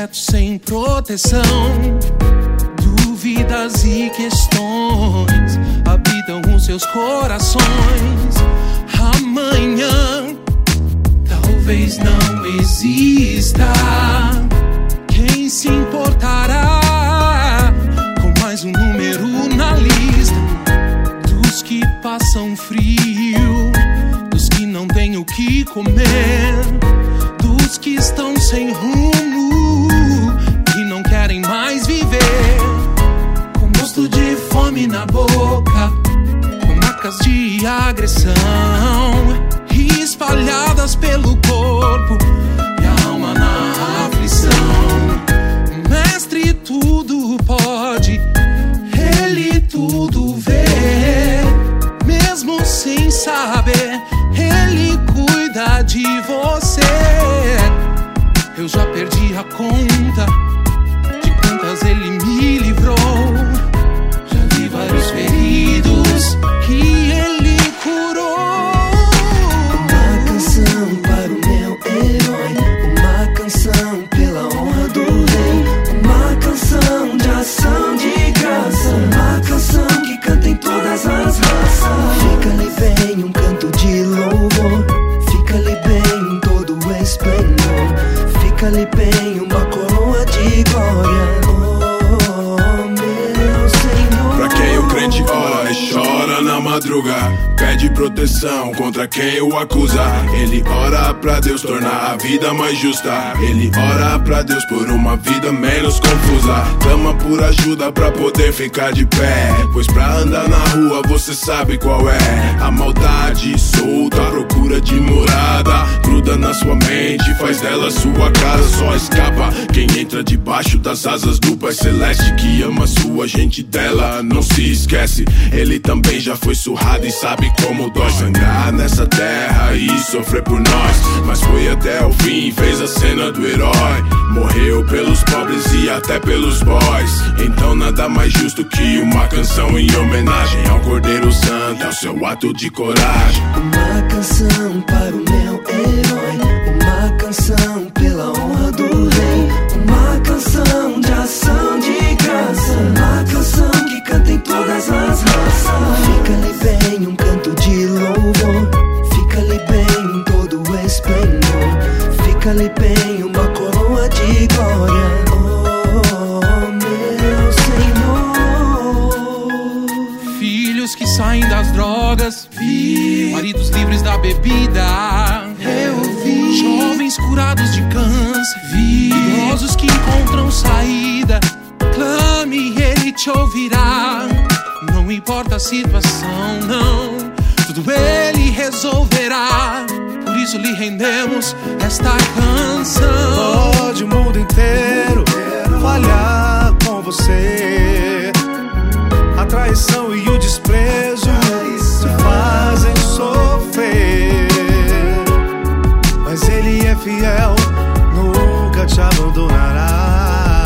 deserto sem proteção. Dúvidas e questões habitam os seus corações. Amanhã talvez não exista. Quem se importará com mais um número na lista dos que passam frio, dos que não têm o que comer, dos que estão sem rumo e não querem mais viver, com gosto de fome na boca, com marcas de agressão espalhadas pelo corpo e a alma na aflição. Mestre tudo pode, ele tudo vê, mesmo sem saber, ele cuida de você. Eu já perdi a conta de quantas ele me livrou. Já vi vários feridos que ele curou. Uma canção para o meu herói, uma canção pela honra do rei, uma canção de ação de graça, uma canção que canta em todas as raças. Fica-lhe bem um canto de louvor, fica-lhe bem em todo o esplendor, fica-lhe bem uma coroa de glória. Oh, meu Senhor. Pra quem o crente ora e chora na madrugada, pede proteção contra quem o acusa. Ele ora pra Deus tornar a vida mais justa. Ele ora pra Deus por uma vida menos confusa. Clama por ajuda pra poder ficar de pé, pois pra andar na rua você sabe qual é. A maldade solta, à procura de morada, gruda na sua mente, faz dela sua casa. Só escapa quem entra debaixo das asas do Pai Celeste, que ama sua gente, dela não se esquece. Ele também já foi surrado e sabe como dói sangrar nessa terra e sofrer por nós, mas foi até o fim, fez a cena do herói. Morreu pelos pobres e até pelos boys. Então nada mais justo que uma canção em homenagem ao Cordeiro Santo, ao seu ato de coragem. Uma canção para o meu herói, uma canção pela honra do rei, uma canção de ação de graça, uma canção que canta em todas as raças. Fica-lhe bem um canto de louvor, fica-lhe bem em todo o esplendor, fica-lhe bem uma coroa de glória. Oh, meu Senhor. Filhos que saem das drogas, vi. Maridos livres da bebida, eu vi. Jovens curados de câncer, vi. Idosos que encontram saída, clame e ele te ouvirá. Não importa a situação, não, tudo ele resolverá. Por isso lhe rendemos esta canção. Pode o mundo inteiro falhar com você, a traição e o desprezo te fazem sofrer, mas ele é fiel, nunca te abandonará.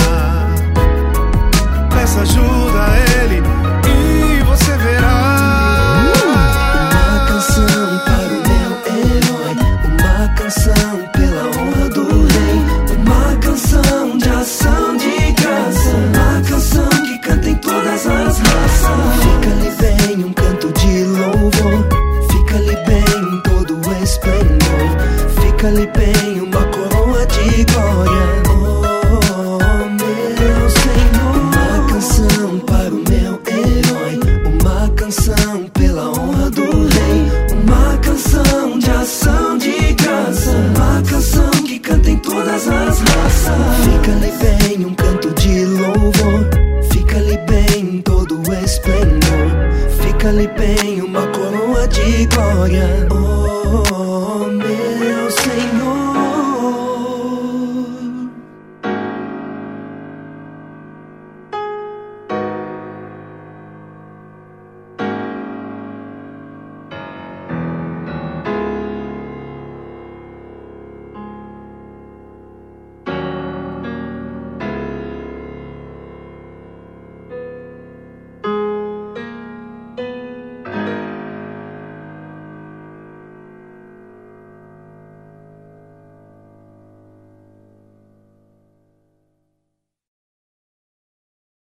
Peça ajuda a ele e você verá. Uma canção para o meu herói, uma canção pela honra do rei, uma canção de ação de graça, uma canção que canta em todas as raças. Fica-lhe bem um canto de louvor, fica-lhe bem em todo o esplendor, fica-lhe bem uma coroa de glória. Oh, meu Senhor. Uma canção para o meu herói, uma canção pela honra do rei, uma canção de ação de graça, uma canção que canta em todas as raças. Fica-lhe bem um canto de louvor, fica-lhe bem em todo o esplendor, fica-lhe bem uma coroa de glória. Oh,